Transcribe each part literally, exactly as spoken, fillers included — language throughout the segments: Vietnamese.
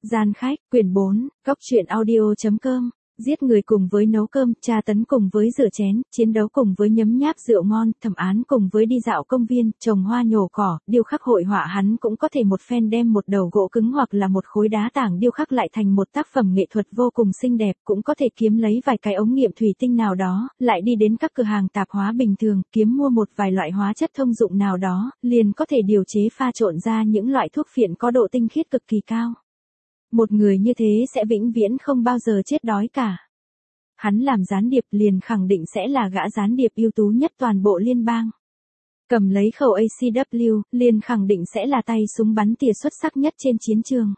Gian khách, quyển bốn, góc truyện audio.com, giết người cùng với nấu cơm, tra tấn cùng với rửa chén, chiến đấu cùng với nhấm nháp rượu ngon, thẩm án cùng với đi dạo công viên, trồng hoa nhổ cỏ, điêu khắc hội họa hắn cũng có thể một phen đem một đầu gỗ cứng hoặc là một khối đá tảng điêu khắc lại thành một tác phẩm nghệ thuật vô cùng xinh đẹp, cũng có thể kiếm lấy vài cái ống nghiệm thủy tinh nào đó, lại đi đến các cửa hàng tạp hóa bình thường, kiếm mua một vài loại hóa chất thông dụng nào đó, liền có thể điều chế pha trộn ra những loại thuốc phiện có độ tinh khiết cực kỳ cao. Một người như thế sẽ vĩnh viễn không bao giờ chết đói cả. Hắn làm gián điệp liền khẳng định sẽ là gã gián điệp ưu tú nhất toàn bộ liên bang. Cầm lấy khẩu a xê vê, liền khẳng định sẽ là tay súng bắn tỉa xuất sắc nhất trên chiến trường.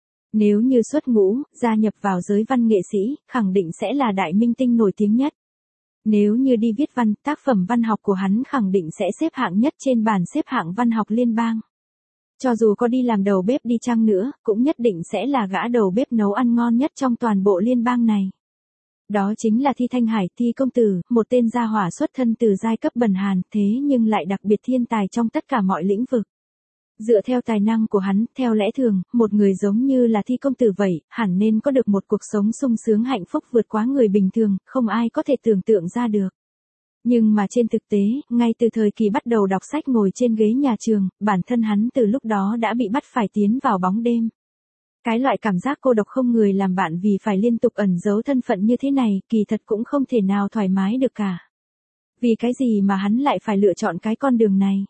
Nếu như xuất ngũ, gia nhập vào giới văn nghệ sĩ, khẳng định sẽ là đại minh tinh nổi tiếng nhất. Nếu như đi viết văn, tác phẩm văn học của hắn khẳng định sẽ xếp hạng nhất trên bảng xếp hạng văn học liên bang. Cho dù có đi làm đầu bếp đi chăng nữa, cũng nhất định sẽ là gã đầu bếp nấu ăn ngon nhất trong toàn bộ liên bang này. Đó chính là Thi Thanh Hải, Thi công tử, một tên gia hỏa xuất thân từ giai cấp bần hàn, thế nhưng lại đặc biệt thiên tài trong tất cả mọi lĩnh vực. Dựa theo tài năng của hắn, theo lẽ thường, một người giống như là Thi công tử vậy, hẳn nên có được một cuộc sống sung sướng hạnh phúc vượt quá người bình thường, không ai có thể tưởng tượng ra được. Nhưng mà trên thực tế, ngay từ thời kỳ bắt đầu đọc sách ngồi trên ghế nhà trường, bản thân hắn từ lúc đó đã bị bắt phải tiến vào bóng đêm. Cái loại cảm giác cô độc không người làm bạn vì phải liên tục ẩn giấu thân phận như thế này, kỳ thật cũng không thể nào thoải mái được cả. Vì cái gì mà hắn lại phải lựa chọn cái con đường này?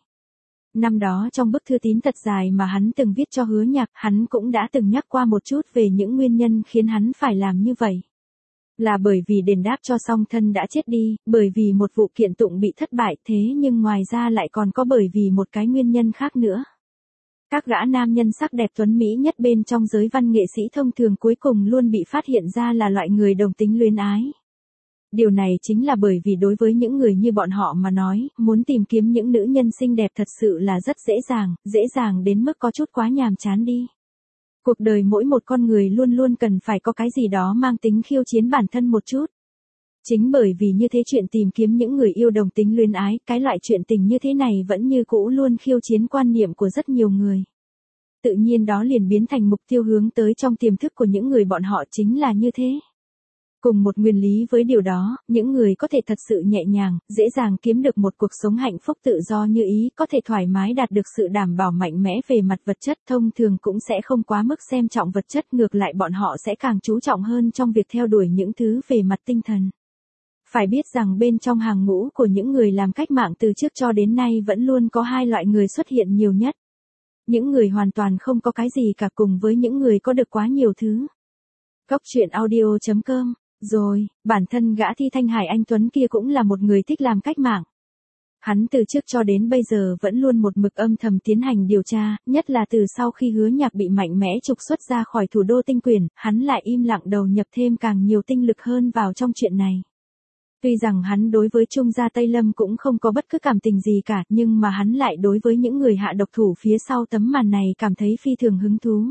Năm đó trong bức thư tín thật dài mà hắn từng viết cho Hứa Nhạc, hắn cũng đã từng nhắc qua một chút về những nguyên nhân khiến hắn phải làm như vậy. Là bởi vì đền đáp cho song thân đã chết đi, bởi vì một vụ kiện tụng bị thất bại, thế nhưng ngoài ra lại còn có bởi vì một cái nguyên nhân khác nữa. Các gã nam nhân sắc đẹp tuấn mỹ nhất bên trong giới văn nghệ sĩ thông thường cuối cùng luôn bị phát hiện ra là loại người đồng tính luyến ái. Điều này chính là bởi vì đối với những người như bọn họ mà nói, muốn tìm kiếm những nữ nhân xinh đẹp thật sự là rất dễ dàng, dễ dàng đến mức có chút quá nhàm chán đi. Cuộc đời mỗi một con người luôn luôn cần phải có cái gì đó mang tính khiêu chiến bản thân một chút. Chính bởi vì như thế chuyện tìm kiếm những người yêu đồng tính luyến ái, cái loại chuyện tình như thế này vẫn như cũ luôn khiêu chiến quan niệm của rất nhiều người. Tự nhiên đó liền biến thành mục tiêu hướng tới trong tiềm thức của những người bọn họ chính là như thế. Cùng một nguyên lý với điều đó, những người có thể thật sự nhẹ nhàng, dễ dàng kiếm được một cuộc sống hạnh phúc tự do như ý, có thể thoải mái đạt được sự đảm bảo mạnh mẽ về mặt vật chất, thông thường cũng sẽ không quá mức xem trọng vật chất, ngược lại bọn họ sẽ càng chú trọng hơn trong việc theo đuổi những thứ về mặt tinh thần. Phải biết rằng bên trong hàng ngũ của những người làm cách mạng từ trước cho đến nay vẫn luôn có hai loại người xuất hiện nhiều nhất. Những người hoàn toàn không có cái gì cả cùng với những người có được quá nhiều thứ. Góc truyện audio.com. Rồi, bản thân gã Thi Thanh Hải anh Tuấn kia cũng là một người thích làm cách mạng. Hắn từ trước cho đến bây giờ vẫn luôn một mực âm thầm tiến hành điều tra, nhất là từ sau khi Hứa Nhạc bị mạnh mẽ trục xuất ra khỏi thủ đô tinh quyền, hắn lại im lặng đầu nhập thêm càng nhiều tinh lực hơn vào trong chuyện này. Tuy rằng hắn đối với Trung gia Tây Lâm cũng không có bất cứ cảm tình gì cả, nhưng mà hắn lại đối với những người hạ độc thủ phía sau tấm màn này cảm thấy phi thường hứng thú.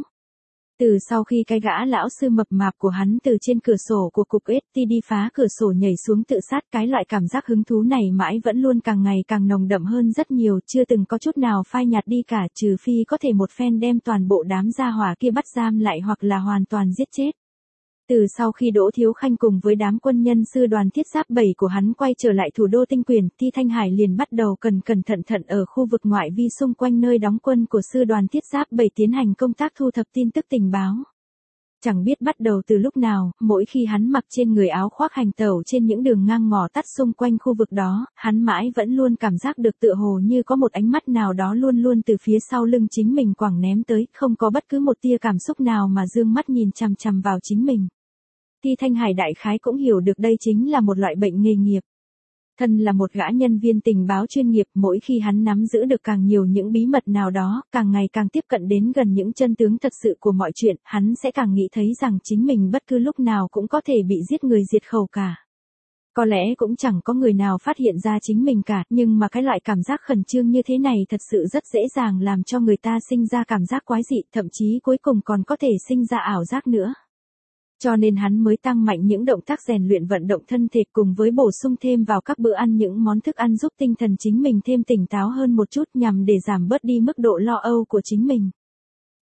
Từ sau khi cái gã lão sư mập mạp của hắn từ trên cửa sổ của cục ét tê đi phá cửa sổ nhảy xuống tự sát, cái loại cảm giác hứng thú này mãi vẫn luôn càng ngày càng nồng đậm hơn rất nhiều, chưa từng có chút nào phai nhạt đi cả, trừ phi có thể một phen đem toàn bộ đám gia hỏa kia bắt giam lại hoặc là hoàn toàn giết chết. Từ sau khi Đỗ Thiếu Khanh cùng với đám quân nhân sư đoàn thiết giáp bảy của hắn quay trở lại thủ đô tinh quyền, Thi Thanh Hải liền bắt đầu cẩn cẩn thận thận ở khu vực ngoại vi xung quanh nơi đóng quân của sư đoàn thiết giáp bảy tiến hành công tác thu thập tin tức tình báo. Chẳng biết bắt đầu từ lúc nào, mỗi khi hắn mặc trên người áo khoác hành tẩu trên những đường ngang ngõ tắt xung quanh khu vực đó, hắn mãi vẫn luôn cảm giác được tựa hồ như có một ánh mắt nào đó luôn luôn từ phía sau lưng chính mình quẳng ném tới, không có bất cứ một tia cảm xúc nào mà dương mắt nhìn chằm chằm vào chính mình. Thi Thanh Hải đại khái cũng hiểu được đây chính là một loại bệnh nghề nghiệp. Thân là một gã nhân viên tình báo chuyên nghiệp, mỗi khi hắn nắm giữ được càng nhiều những bí mật nào đó, càng ngày càng tiếp cận đến gần những chân tướng thật sự của mọi chuyện, hắn sẽ càng nghĩ thấy rằng chính mình bất cứ lúc nào cũng có thể bị giết người diệt khẩu cả. Có lẽ cũng chẳng có người nào phát hiện ra chính mình cả, nhưng mà cái loại cảm giác khẩn trương như thế này thật sự rất dễ dàng làm cho người ta sinh ra cảm giác quái dị, thậm chí cuối cùng còn có thể sinh ra ảo giác nữa. Cho nên hắn mới tăng mạnh những động tác rèn luyện vận động thân thể cùng với bổ sung thêm vào các bữa ăn những món thức ăn giúp tinh thần chính mình thêm tỉnh táo hơn một chút nhằm để giảm bớt đi mức độ lo âu của chính mình.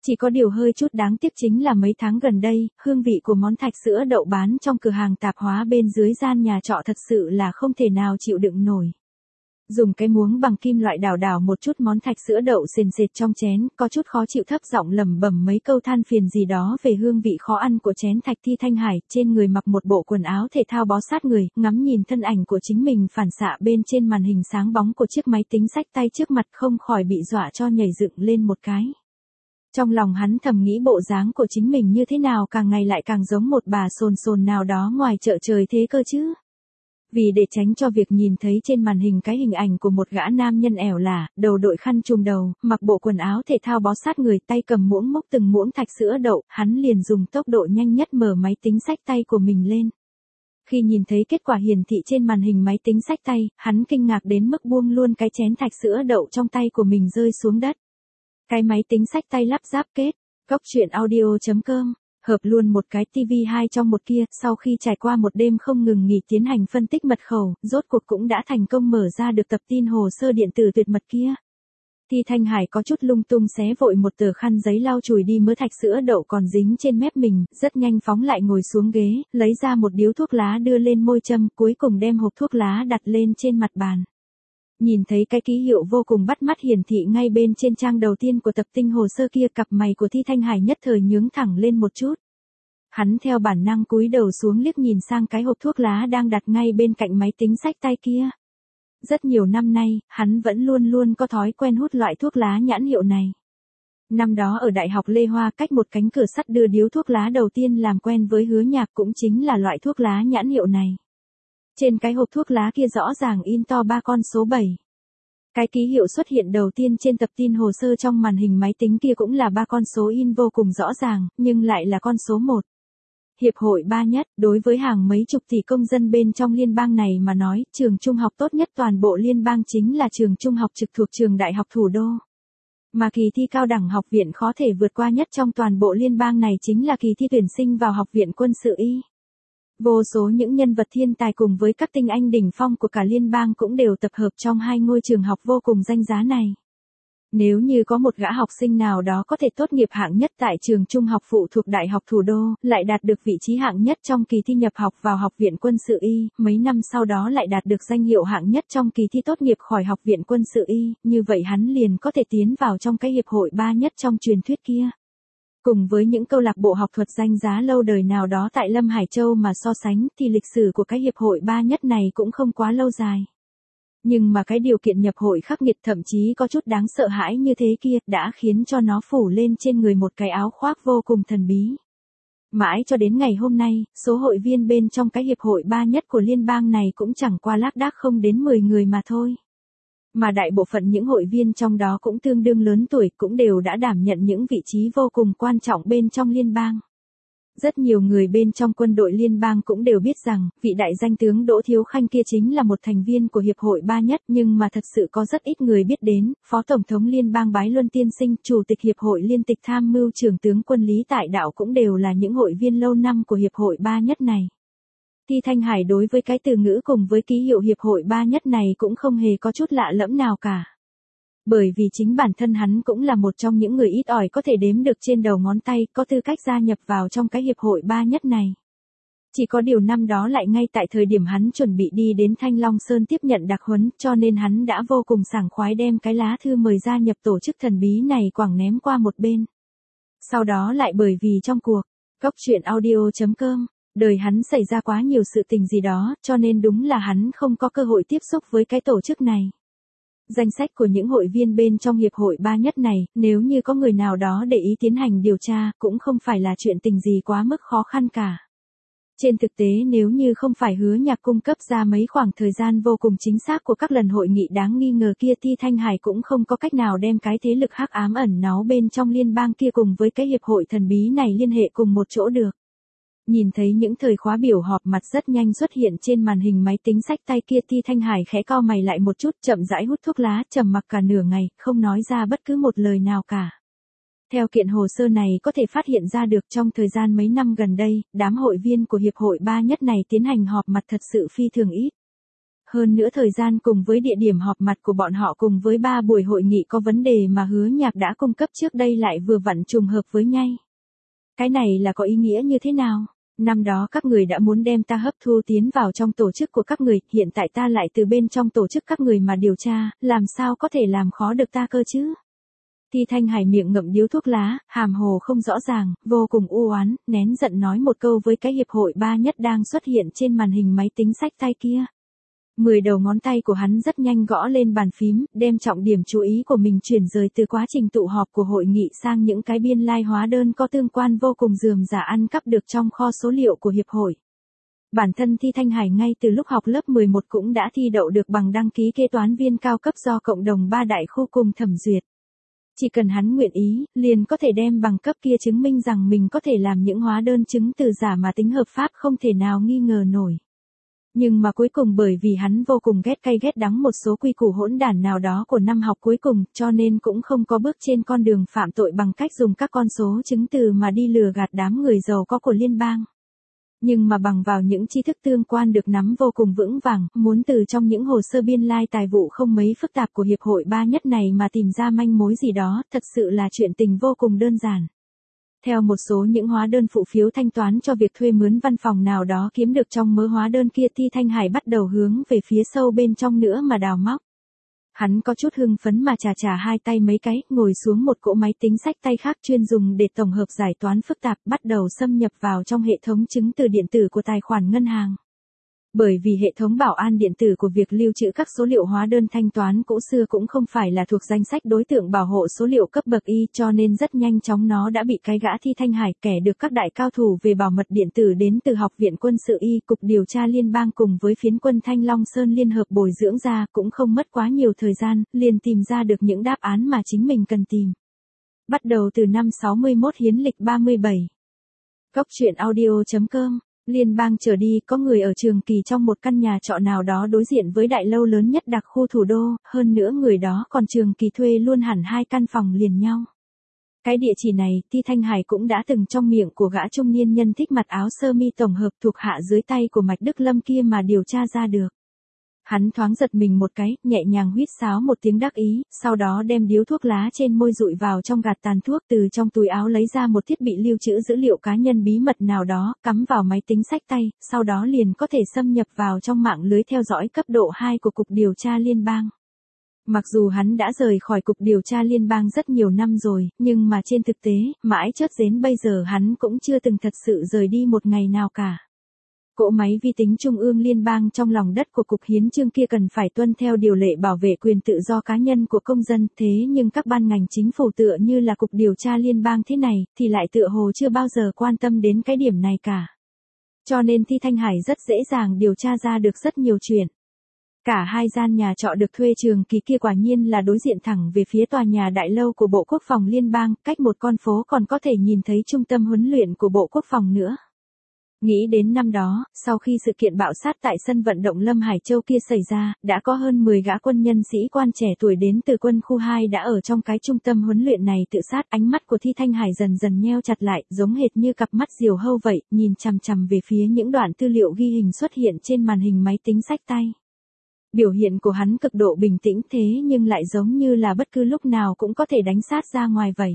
Chỉ có điều hơi chút đáng tiếc chính là mấy tháng gần đây, hương vị của món thạch sữa đậu bán trong cửa hàng tạp hóa bên dưới gian nhà trọ thật sự là không thể nào chịu đựng nổi. Dùng cái muỗng bằng kim loại đảo đảo một chút món thạch sữa đậu sền sệt trong chén, có chút khó chịu thấp giọng lẩm bẩm mấy câu than phiền gì đó về hương vị khó ăn của chén thạch. Thi Thanh Hải, trên người mặc một bộ quần áo thể thao bó sát người, ngắm nhìn thân ảnh của chính mình phản xạ bên trên màn hình sáng bóng của chiếc máy tính xách tay trước mặt không khỏi bị dọa cho nhảy dựng lên một cái. Trong lòng hắn thầm nghĩ bộ dáng của chính mình như thế nào càng ngày lại càng giống một bà sồn sồn nào đó ngoài chợ trời thế cơ chứ. Vì để tránh cho việc nhìn thấy trên màn hình cái hình ảnh của một gã nam nhân ẻo lả, đầu đội khăn trùm đầu, mặc bộ quần áo thể thao bó sát người, tay cầm muỗng múc từng muỗng thạch sữa đậu, hắn liền dùng tốc độ nhanh nhất mở máy tính xách tay của mình lên. Khi nhìn thấy kết quả hiển thị trên màn hình máy tính xách tay, hắn kinh ngạc đến mức buông luôn cái chén thạch sữa đậu trong tay của mình rơi xuống đất. Cái máy tính xách tay lắp ráp kết, Cốc truyện audio chấm com, hợp luôn một cái tivi hai trong một kia, sau khi trải qua một đêm không ngừng nghỉ tiến hành phân tích mật khẩu, rốt cuộc cũng đã thành công mở ra được tập tin hồ sơ điện tử tuyệt mật kia. Thi Thanh Hải có chút lung tung xé vội một tờ khăn giấy lau chùi đi mớ thạch sữa đậu còn dính trên mép mình, rất nhanh phóng lại ngồi xuống ghế, lấy ra một điếu thuốc lá đưa lên môi châm, cuối cùng đem hộp thuốc lá đặt lên trên mặt bàn. Nhìn thấy cái ký hiệu vô cùng bắt mắt hiển thị ngay bên trên trang đầu tiên của tập tin hồ sơ kia, cặp mày của Thi Thanh Hải nhất thời nhướng thẳng lên một chút. Hắn theo bản năng cúi đầu xuống liếc nhìn sang cái hộp thuốc lá đang đặt ngay bên cạnh máy tính xách tay kia. Rất nhiều năm nay, hắn vẫn luôn luôn có thói quen hút loại thuốc lá nhãn hiệu này. Năm đó ở Đại học Lê Hoa, cách một cánh cửa sắt đưa điếu thuốc lá đầu tiên làm quen với Hứa Nhạc cũng chính là loại thuốc lá nhãn hiệu này. Trên cái hộp thuốc lá kia rõ ràng in to ba con số bảy. Cái ký hiệu xuất hiện đầu tiên trên tập tin hồ sơ trong màn hình máy tính kia cũng là ba con số in vô cùng rõ ràng, nhưng lại là con số một. Hiệp hội ba nhất, đối với hàng mấy chục tỷ công dân bên trong liên bang này mà nói, trường trung học tốt nhất toàn bộ liên bang chính là trường trung học trực thuộc trường đại học thủ đô. Mà kỳ thi cao đẳng học viện khó thể vượt qua nhất trong toàn bộ liên bang này chính là kỳ thi tuyển sinh vào học viện quân sự y. Vô số những nhân vật thiên tài cùng với các tinh anh đỉnh phong của cả liên bang cũng đều tập hợp trong hai ngôi trường học vô cùng danh giá này. Nếu như có một gã học sinh nào đó có thể tốt nghiệp hạng nhất tại trường trung học phụ thuộc Đại học Thủ đô, lại đạt được vị trí hạng nhất trong kỳ thi nhập học vào học viện quân sự y, mấy năm sau đó lại đạt được danh hiệu hạng nhất trong kỳ thi tốt nghiệp khỏi học viện quân sự y, như vậy hắn liền có thể tiến vào trong cái hiệp hội ba nhất trong truyền thuyết kia. Cùng với những câu lạc bộ học thuật danh giá lâu đời nào đó tại Lâm Hải Châu mà so sánh thì lịch sử của cái hiệp hội ba nhất này cũng không quá lâu dài. Nhưng mà cái điều kiện nhập hội khắc nghiệt thậm chí có chút đáng sợ hãi như thế kia đã khiến cho nó phủ lên trên người một cái áo khoác vô cùng thần bí. Mãi cho đến ngày hôm nay, số hội viên bên trong cái hiệp hội ba nhất của liên bang này cũng chẳng qua lác đác không đến mười người mà thôi. Mà đại bộ phận những hội viên trong đó cũng tương đương lớn tuổi, cũng đều đã đảm nhận những vị trí vô cùng quan trọng bên trong liên bang. Rất nhiều người bên trong quân đội liên bang cũng đều biết rằng, vị đại danh tướng Đỗ Thiếu Khanh kia chính là một thành viên của hiệp hội ba nhất, nhưng mà thật sự có rất ít người biết đến, Phó Tổng thống liên bang Bái Luân Tiên Sinh, Chủ tịch hiệp hội liên tịch tham mưu trưởng tướng quân Lý Tại Đạo cũng đều là những hội viên lâu năm của hiệp hội ba nhất này. Thi Thanh Hải đối với cái từ ngữ cùng với ký hiệu hiệp hội ba nhất này cũng không hề có chút lạ lẫm nào cả. Bởi vì chính bản thân hắn cũng là một trong những người ít ỏi có thể đếm được trên đầu ngón tay có tư cách gia nhập vào trong cái hiệp hội ba nhất này. Chỉ có điều năm đó lại ngay tại thời điểm hắn chuẩn bị đi đến Thanh Long Sơn tiếp nhận đặc huấn, cho nên hắn đã vô cùng sảng khoái đem cái lá thư mời gia nhập tổ chức thần bí này quẳng ném qua một bên. Sau đó lại bởi vì trong cuộc, Cốc truyện audio chấm com, đời hắn xảy ra quá nhiều sự tình gì đó, cho nên đúng là hắn không có cơ hội tiếp xúc với cái tổ chức này. Danh sách của những hội viên bên trong hiệp hội ba nhất này, nếu như có người nào đó để ý tiến hành điều tra, cũng không phải là chuyện tình gì quá mức khó khăn cả. Trên thực tế nếu như không phải Hứa Nhạc cung cấp ra mấy khoảng thời gian vô cùng chính xác của các lần hội nghị đáng nghi ngờ kia, Thi Thanh Hải cũng không có cách nào đem cái thế lực hắc ám ẩn náu bên trong liên bang kia cùng với cái hiệp hội thần bí này liên hệ cùng một chỗ được. Nhìn thấy những thời khóa biểu họp mặt rất nhanh xuất hiện trên màn hình máy tính xách tay kia, Thi Thanh Hải khẽ cau mày lại một chút, chậm rãi hút thuốc lá, trầm mặc cả nửa ngày, không nói ra bất cứ một lời nào cả. Theo kiện hồ sơ này có thể phát hiện ra được trong thời gian mấy năm gần đây, đám hội viên của hiệp hội ba nhất này tiến hành họp mặt thật sự phi thường ít. Hơn nữa thời gian cùng với địa điểm họp mặt của bọn họ cùng với ba buổi hội nghị có vấn đề mà Hứa Nhạc đã cung cấp trước đây lại vừa vặn trùng hợp với nhau. Cái này là có ý nghĩa như thế nào? Năm đó các người đã muốn đem ta hấp thu tiến vào trong tổ chức của các người, hiện tại ta lại từ bên trong tổ chức các người mà điều tra, làm sao có thể làm khó được ta cơ chứ? Thi Thanh Hải miệng ngậm điếu thuốc lá, hàm hồ không rõ ràng, vô cùng u oán, nén giận nói một câu với cái hiệp hội ba nhất đang xuất hiện trên màn hình máy tính xách tay kia. Mười đầu ngón tay của hắn rất nhanh gõ lên bàn phím, đem trọng điểm chú ý của mình chuyển rời từ quá trình tụ họp của hội nghị sang những cái biên lai like hóa đơn có tương quan vô cùng rườm rà ăn cắp được trong kho số liệu của hiệp hội. Bản thân Thi Thanh Hải ngay từ lúc học lớp mười một cũng đã thi đậu được bằng đăng ký kế toán viên cao cấp do cộng đồng ba đại khu cùng thẩm duyệt. Chỉ cần hắn nguyện ý, liền có thể đem bằng cấp kia chứng minh rằng mình có thể làm những hóa đơn chứng từ giả mà tính hợp pháp không thể nào nghi ngờ nổi. Nhưng mà cuối cùng bởi vì hắn vô cùng ghét cay ghét đắng một số quy củ hỗn đản nào đó của năm học cuối cùng, cho nên cũng không có bước trên con đường phạm tội bằng cách dùng các con số chứng từ mà đi lừa gạt đám người giàu có của liên bang. Nhưng mà bằng vào những tri thức tương quan được nắm vô cùng vững vàng, muốn từ trong những hồ sơ biên lai tài vụ không mấy phức tạp của hiệp hội ba nhất này mà tìm ra manh mối gì đó, thật sự là chuyện tình vô cùng đơn giản. Theo một số những hóa đơn phụ phiếu thanh toán cho việc thuê mướn văn phòng nào đó kiếm được trong mớ hóa đơn kia, Thi Thanh Hải bắt đầu hướng về phía sâu bên trong nữa mà đào móc. Hắn có chút hưng phấn mà chà chà hai tay mấy cái, ngồi xuống một cỗ máy tính xách tay khác chuyên dùng để tổng hợp giải toán phức tạp, bắt đầu xâm nhập vào trong hệ thống chứng từ điện tử của tài khoản ngân hàng. Bởi vì hệ thống bảo an điện tử của việc lưu trữ các số liệu hóa đơn thanh toán cũ xưa cũng không phải là thuộc danh sách đối tượng bảo hộ số liệu cấp bậc Y, cho nên rất nhanh chóng nó đã bị cái gã Thi Thanh Hải, kẻ được các đại cao thủ về bảo mật điện tử đến từ Học viện Quân sự Y, Cục Điều tra Liên bang cùng với phiến quân Thanh Long Sơn liên hợp bồi dưỡng ra, cũng không mất quá nhiều thời gian, liền tìm ra được những đáp án mà chính mình cần tìm. Bắt đầu từ năm sáu mươi mốt Hiến lịch ba mươi bảy. Góc truyện audio chấm com. Liên bang trở đi, có người ở Trường Kỳ trong một căn nhà trọ nào đó đối diện với đại lâu lớn nhất đặc khu thủ đô, hơn nữa người đó còn Trường Kỳ thuê luôn hẳn hai căn phòng liền nhau. Cái địa chỉ này, Thi Thanh Hải cũng đã từng trong miệng của gã trung niên nhân thích mặc áo sơ mi tổng hợp thuộc hạ dưới tay của Mạch Đức Lâm kia mà điều tra ra được. Hắn thoáng giật mình một cái, nhẹ nhàng huýt sáo một tiếng đắc ý, sau đó đem điếu thuốc lá trên môi dụi vào trong gạt tàn thuốc, từ trong túi áo lấy ra một thiết bị lưu trữ dữ liệu cá nhân bí mật nào đó, cắm vào máy tính xách tay, sau đó liền có thể xâm nhập vào trong mạng lưới theo dõi cấp độ hai của Cục Điều tra Liên bang. Mặc dù hắn đã rời khỏi Cục Điều tra Liên bang rất nhiều năm rồi, nhưng mà trên thực tế, mãi chớt đến bây giờ hắn cũng chưa từng thật sự rời đi một ngày nào cả. Cỗ máy vi tính trung ương liên bang trong lòng đất của Cục Hiến chương kia cần phải tuân theo điều lệ bảo vệ quyền tự do cá nhân của công dân, thế nhưng các ban ngành chính phủ tựa như là Cục Điều tra Liên bang thế này, thì lại tựa hồ chưa bao giờ quan tâm đến cái điểm này cả. Cho nên Thi Thanh Hải rất dễ dàng điều tra ra được rất nhiều chuyện. Cả hai gian nhà trọ được thuê Trường Kỳ kia quả nhiên là đối diện thẳng về phía tòa nhà đại lâu của Bộ Quốc phòng Liên bang, cách một con phố còn có thể nhìn thấy trung tâm huấn luyện của Bộ Quốc phòng nữa. Nghĩ đến năm đó, sau khi sự kiện bạo sát tại sân vận động Lâm Hải Châu kia xảy ra, đã có hơn mười gã quân nhân sĩ quan trẻ tuổi đến từ quân khu hai đã ở trong cái trung tâm huấn luyện này tự sát. Ánh mắt của Thi Thanh Hải dần dần nheo chặt lại, giống hệt như cặp mắt diều hâu vậy, nhìn chằm chằm về phía những đoạn tư liệu ghi hình xuất hiện trên màn hình máy tính xách tay. Biểu hiện của hắn cực độ bình tĩnh thế nhưng lại giống như là bất cứ lúc nào cũng có thể đánh sát ra ngoài vậy.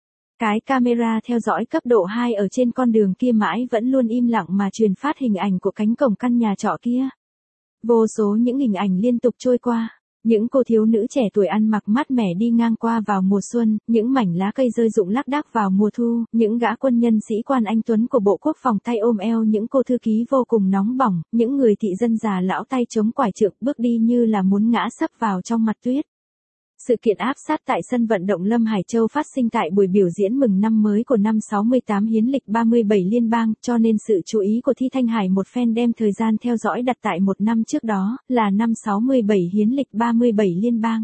Cái camera theo dõi cấp độ hai ở trên con đường kia mãi vẫn luôn im lặng mà truyền phát hình ảnh của cánh cổng căn nhà trọ kia. Vô số những hình ảnh liên tục trôi qua, những cô thiếu nữ trẻ tuổi ăn mặc mát mẻ đi ngang qua vào mùa xuân, những mảnh lá cây rơi rụng lác đác vào mùa thu, những gã quân nhân sĩ quan anh tuấn của Bộ Quốc phòng tay ôm eo những cô thư ký vô cùng nóng bỏng, những người thị dân già lão tay chống quải trượng bước đi như là muốn ngã sấp vào trong mặt tuyết. Sự kiện áp sát tại sân vận động Lâm Hải Châu phát sinh tại buổi biểu diễn mừng năm mới của năm sáu mươi tám Hiến lịch ba mươi bảy liên bang, cho nên sự chú ý của Thi Thanh Hải một phen đem thời gian theo dõi đặt tại một năm trước đó, là năm sáu mươi bảy Hiến lịch ba mươi bảy liên bang.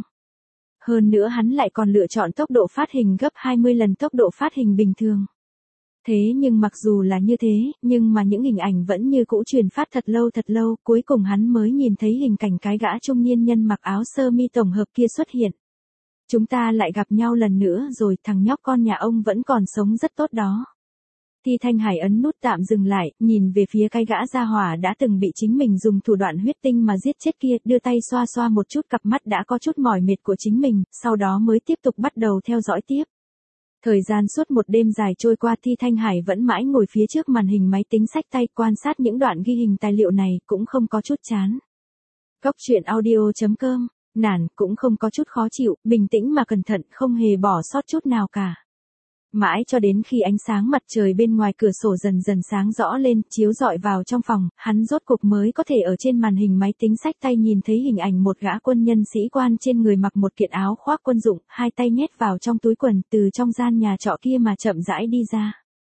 Hơn nữa hắn lại còn lựa chọn tốc độ phát hình gấp hai mươi lần tốc độ phát hình bình thường. Thế nhưng mặc dù là như thế, nhưng mà những hình ảnh vẫn như cũ truyền phát thật lâu thật lâu, cuối cùng hắn mới nhìn thấy hình cảnh cái gã trung niên nhân mặc áo sơ mi tổng hợp kia xuất hiện. Chúng ta lại gặp nhau lần nữa rồi, thằng nhóc con nhà ông vẫn còn sống rất tốt đó. Thi Thanh Hải ấn nút tạm dừng lại, nhìn về phía cái gã gia hỏa đã từng bị chính mình dùng thủ đoạn huyết tinh mà giết chết kia, đưa tay xoa xoa một chút cặp mắt đã có chút mỏi mệt của chính mình, sau đó mới tiếp tục bắt đầu theo dõi tiếp. Thời gian suốt một đêm dài trôi qua, Thi Thanh Hải vẫn mãi ngồi phía trước màn hình máy tính xách tay quan sát những đoạn ghi hình tài liệu này, cũng không có chút chán. Cốc truyện audio chấm com, nản, cũng không có chút khó chịu, bình tĩnh mà cẩn thận, không hề bỏ sót chút nào cả. Mãi cho đến khi ánh sáng mặt trời bên ngoài cửa sổ dần dần sáng rõ lên, chiếu rọi vào trong phòng, hắn rốt cục mới có thể ở trên màn hình máy tính xách tay nhìn thấy hình ảnh một gã quân nhân sĩ quan trên người mặc một kiện áo khoác quân dụng, hai tay nhét vào trong túi quần, từ trong gian nhà trọ kia mà chậm rãi đi ra.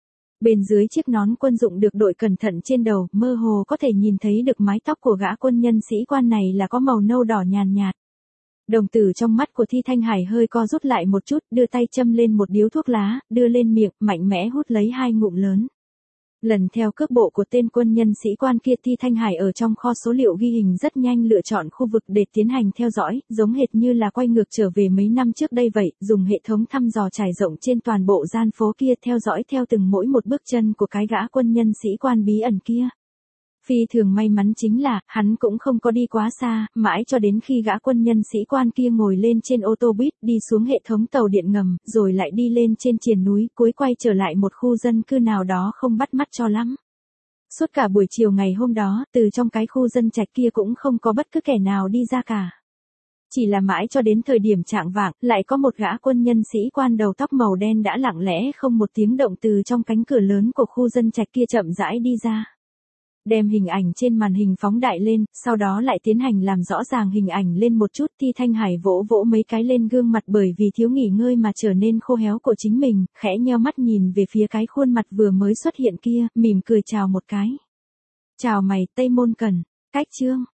Bên dưới chiếc nón quân dụng được đội cẩn thận trên đầu, mơ hồ có thể nhìn thấy được mái tóc của gã quân nhân sĩ quan này là có màu nâu đỏ nhàn nhạt. Đồng tử trong mắt của Thi Thanh Hải hơi co rút lại một chút, đưa tay châm lên một điếu thuốc lá, đưa lên miệng, mạnh mẽ hút lấy hai ngụm lớn. Lần theo cước bộ của tên quân nhân sĩ quan kia, Thi Thanh Hải ở trong kho số liệu ghi hình rất nhanh lựa chọn khu vực để tiến hành theo dõi, giống hệt như là quay ngược trở về mấy năm trước đây vậy, dùng hệ thống thăm dò trải rộng trên toàn bộ gian phố kia, theo dõi theo từng mỗi một bước chân của cái gã quân nhân sĩ quan bí ẩn kia. Phi thường may mắn chính là, hắn cũng không có đi quá xa, mãi cho đến khi gã quân nhân sĩ quan kia ngồi lên trên ô tô buýt, đi xuống hệ thống tàu điện ngầm, rồi lại đi lên trên triền núi, cuối quay trở lại một khu dân cư nào đó không bắt mắt cho lắm. Suốt cả buổi chiều ngày hôm đó, từ trong cái khu dân trạch kia cũng không có bất cứ kẻ nào đi ra cả. Chỉ là mãi cho đến thời điểm chạng vạng, lại có một gã quân nhân sĩ quan đầu tóc màu đen đã lặng lẽ không một tiếng động từ trong cánh cửa lớn của khu dân trạch kia chậm rãi đi ra. Đem hình ảnh trên màn hình phóng đại lên, sau đó lại tiến hành làm rõ ràng hình ảnh lên một chút. Thi Thanh Hải vỗ vỗ mấy cái lên gương mặt bởi vì thiếu nghỉ ngơi mà trở nên khô héo của chính mình, khẽ nheo mắt nhìn về phía cái khuôn mặt vừa mới xuất hiện kia, mỉm cười chào một cái. Chào mày, Tây Môn Cần, cách chương.